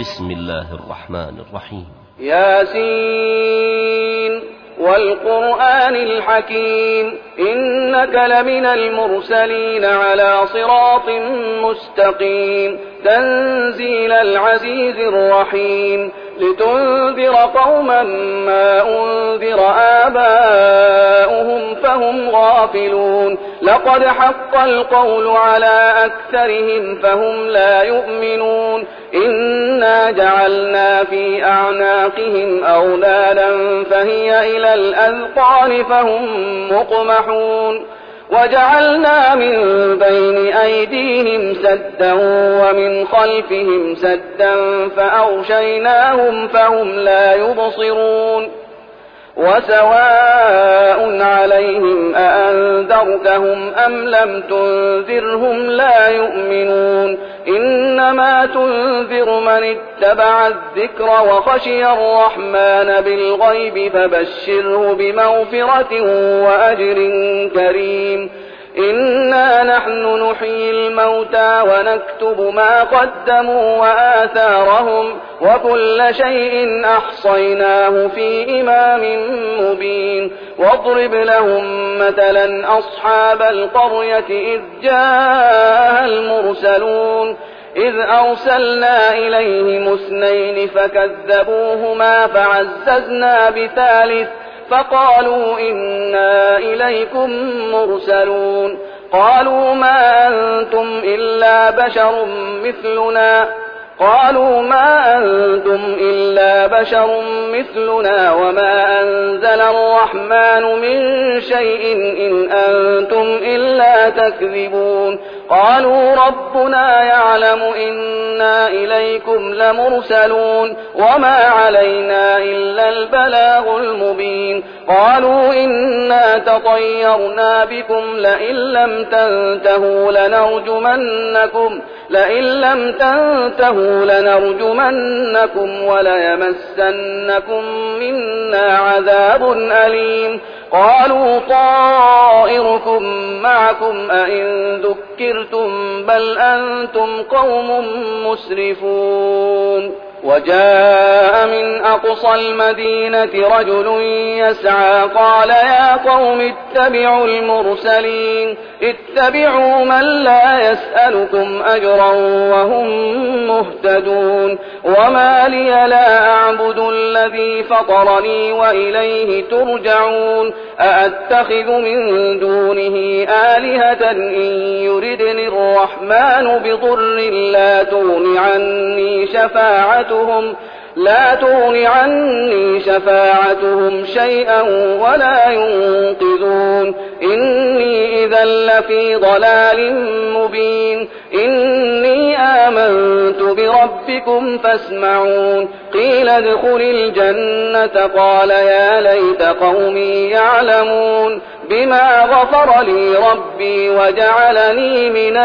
بسم الله الرحمن الرحيم. ياسين والقرآن الحكيم إنك لمن المرسلين على صراط مستقيم تنزيل العزيز الرحيم لتنذر قوما ما أنذر آباؤهم فهم غافلون لقد حق القول على أكثرهم فهم لا يؤمنون إنا جعلنا في أعناقهم أغلالا فهي إلى الأذقان فهم مقمحون وجعلنا من بين أيديهم سدا ومن خلفهم سدا فأغشيناهم فهم لا يبصرون وسواء عليهم أأنذرتهم أم لم تنذرهم لا يؤمنون إنما تنذر من اتبع الذكر وخشي الرحمن بالغيب فبشره بمغفرة وأجر كريم إنا نحن نحيي الموتى ونكتب ما قدموا وآثارهم وكل شيء أحصيناه في إمام مبين واضرب لهم مثلا أصحاب القرية إذ جاءها المرسلون إذ أرسلنا إليهم 2 فكذبوهما فعززنا بثالث فقالوا إنا إليكم مرسلون قالوا ما أنتم إلا بشر مثلنا وما أنزل الرحمن من شيء إن أنتم إلا تكذبون قالوا ربنا يعلم إنا إليكم لمرسلون وما علينا إلا البلاغ المبين قالوا إنا تطيرنا بكم لئن لم تنتهوا لنرجمنكم وليمسنكم منا عذاب أليم قالوا طائركم معكم أئن ذكرتم بل أنتم قوم مسرفون وجاء من أقصى المدينة رجل يسعى قال يا قوم اتبعوا المرسلين اتبعوا من لا يسألكم أجرا وهم مهتدون وما لي لا أعبد الذي فطرني وإليه ترجعون أأتخذ من دونه آلهة إن يردني الرحمن بضر لا تغن عني شفاعتهم شيئا ولا ينقذون إني إذا لفي ضلال مبين إني آمنت بربكم فاسمعون قيل ادخل الجنة قال يا ليت قومي يعلمون بما غفر لي ربي وجعلني من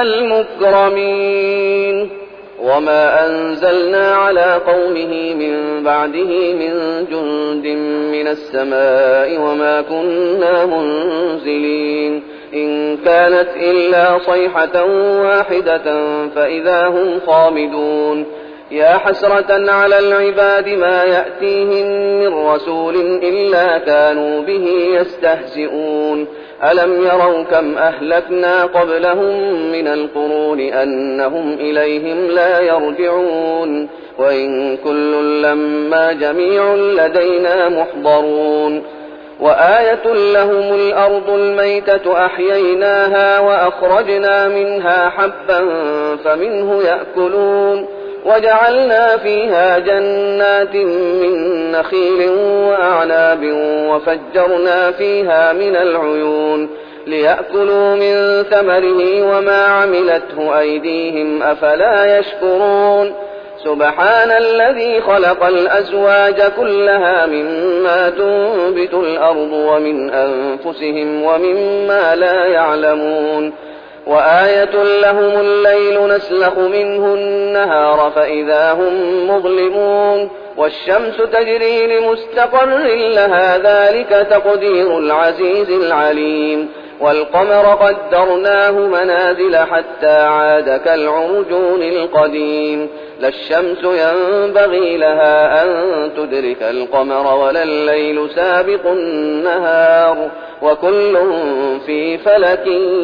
المكرمين وما أنزلنا على قومه من بعده من جند من السماء وما كنا منزلين إن كانت إلا صيحة واحدة فإذا هم خامدون يا حسرة على العباد ما يأتيهم من رسول إلا كانوا به يستهزئون ألم يروا كم أهلكنا قبلهم من القرون أنهم إليهم لا يرجعون وإن كل لما جميع لدينا محضرون وآية لهم الأرض الميتة أحييناها وأخرجنا منها حبا فمنه يأكلون وجعلنا فيها جنات من نخيل وأعناب وفجرنا فيها من العيون ليأكلوا من ثمره وما عملته أيديهم أفلا يشكرون سبحان الذي خلق الأزواج كلها مما تنبت الأرض ومن أنفسهم ومما لا يعلمون وآية لهم الليل نسلخ منه النهار فإذا هم مظلمون والشمس تجري لمستقر لها ذلك تقدير العزيز العليم والقمر قدرناه منازل حتى عاد كالعرجون القديم لا الشمس ينبغي لها أن تدرك القمر ولا الليل سابق النهار وكل في فلك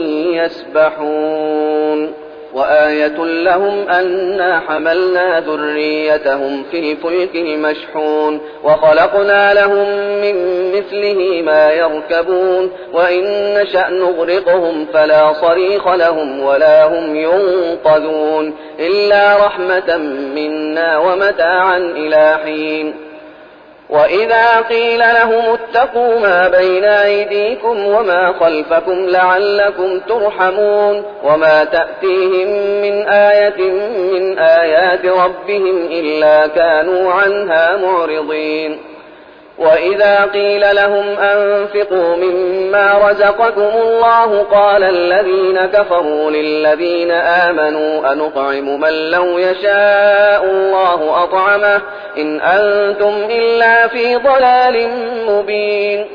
يسبحون وآية لهم أنا حملنا ذريتهم في الفلك المشحون وخلقنا لهم من مثله ما يركبون وإن نشأ نغرقهم فلا صريخ لهم ولا هم ينقذون إلا رحمة منا ومتاعا إلى حين وإذا قيل لهم اتقوا ما بين أيديكم وما خلفكم لعلكم ترحمون وما تأتيهم من آية من آيات ربهم إلا كانوا عنها معرضين وإذا قيل لهم أنفقوا مما رزقكم الله قال الذين كفروا للذين آمنوا أنطعم من لو يشاء الله أطعمه إن أنتم إلا في ضلال مبين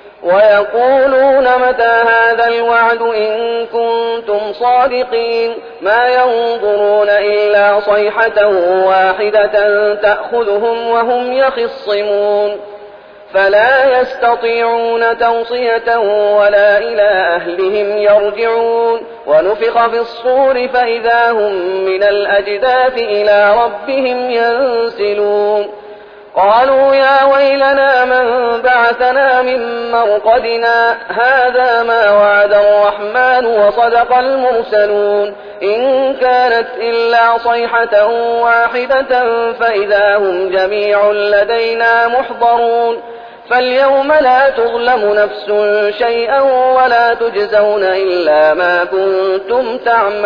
ويقولون متى هذا الوعد إن كنتم صادقين ما ينظرون إلا صيحة واحدة تأخذهم وهم يخصمون فلا يستطيعون توصية ولا إلى أهلهم يرجعون ونفخ في الصور فإذا هم من الأجداث إلى ربهم ينسلون قالوا يا ويلنا من بعثنا من مرقدنا هذا ما وعد الرحمن وصدق المرسلون إن كانت إلا صيحة واحدة فإذا هم جميع لدينا محضرون فاليوم لا تظلم نفس شيئا ولا تجزون إلا ما كنتم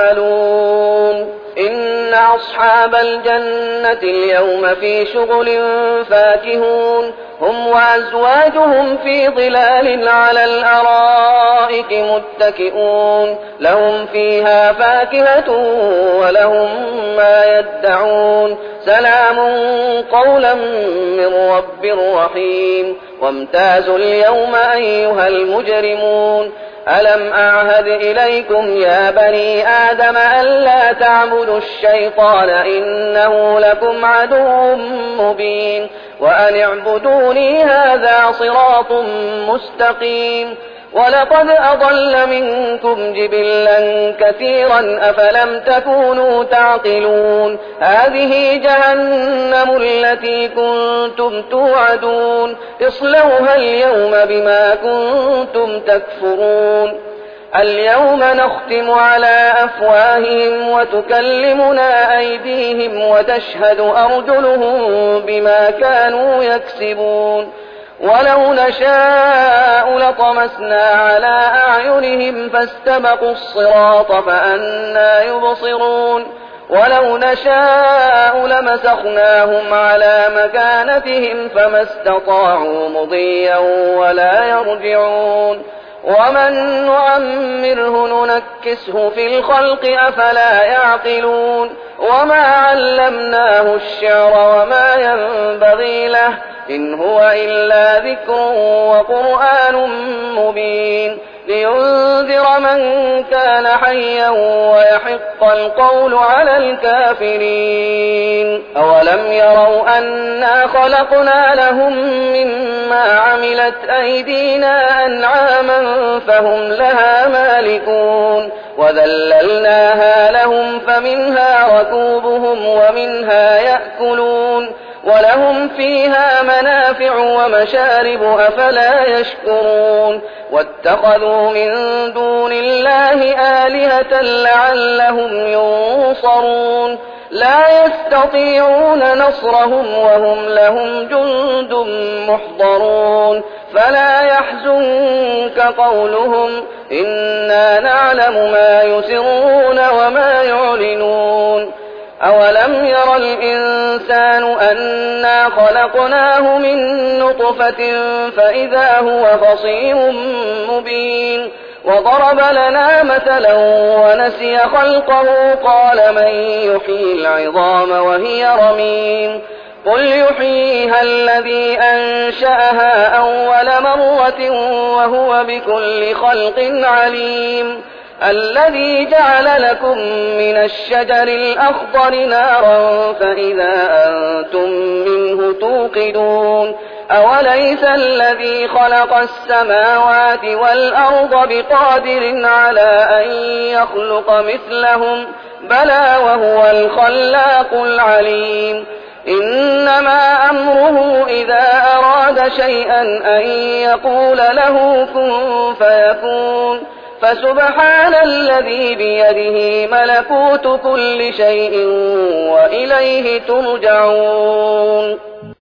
تعملون إن أصحاب الجنة اليوم في شغل فاكهون هم وأزواجهم في ظلال على الأرائك متكئون لهم فيها فاكهة ولهم ما يدعون سلام قولا من رب رحيم وامتازوا اليوم أيها المجرمون ألم أعهد إليكم يا بني آدم ألا تعبدوا الشيطان إنه لكم عدو مبين وأن اعبدوني هذا صراط مستقيم ولقد أضل منكم جبلا كثيرا أفلم تكونوا تعقلون هذه جهنم التي كنتم توعدون اصلوها اليوم بما كنتم تكفرون اليوم نختم على أفواههم وتكلمنا أيديهم وتشهد أرجلهم بما كانوا يكسبون ولو نشاء لطمسنا على أعينهم فاستبقوا الصراط فأنى يبصرون ولو نشاء لمسخناهم على مكانتهم فما استطاعوا مضيا ولا يرجعون ومن نعمره ننكسه في الخلق أفلا يعقلون وما علمناه الشعر وما ينبغي له إن هو إلا ذكر وقرآن مبين لينذر من كان حيا ويحق القول على الكافرين أولم يروا أنا خلقنا لهم مما عملت أيدينا أنعاما فهم لها مالكون وذللناها لهم فمنها ركوبهم ومنها يأكلون ولهم فيها منافع ومشارب أفلا يشكرون واتخذوا من دون الله آلهة لعلهم ينصرون لا يستطيعون نصرهم وهم لهم جند محضرون فلا يحزنك قولهم إنا نعلم ما يسرون وما يعلنون أولم ير الإنسان أنا خلقناه من نطفة فإذا هو خصيم مبين وضرب لنا مثلا ونسي خلقه قال من يحيي العظام وهي رميم قل يحييها الذي أنشأها أول مرة وهو بكل خلق عليم الذي جعل لكم من الشجر الأخضر نارا فإذا أنتم منه توقدون أوليس الذي خلق السماوات والأرض بقادر على أن يخلق مثلهم بلى وهو الخلاق العليم إنما أمره إذا أراد شيئا أن يقول له كن فيكون فسبحان الذي بيده ملكوت كل شيء وإليه ترجعون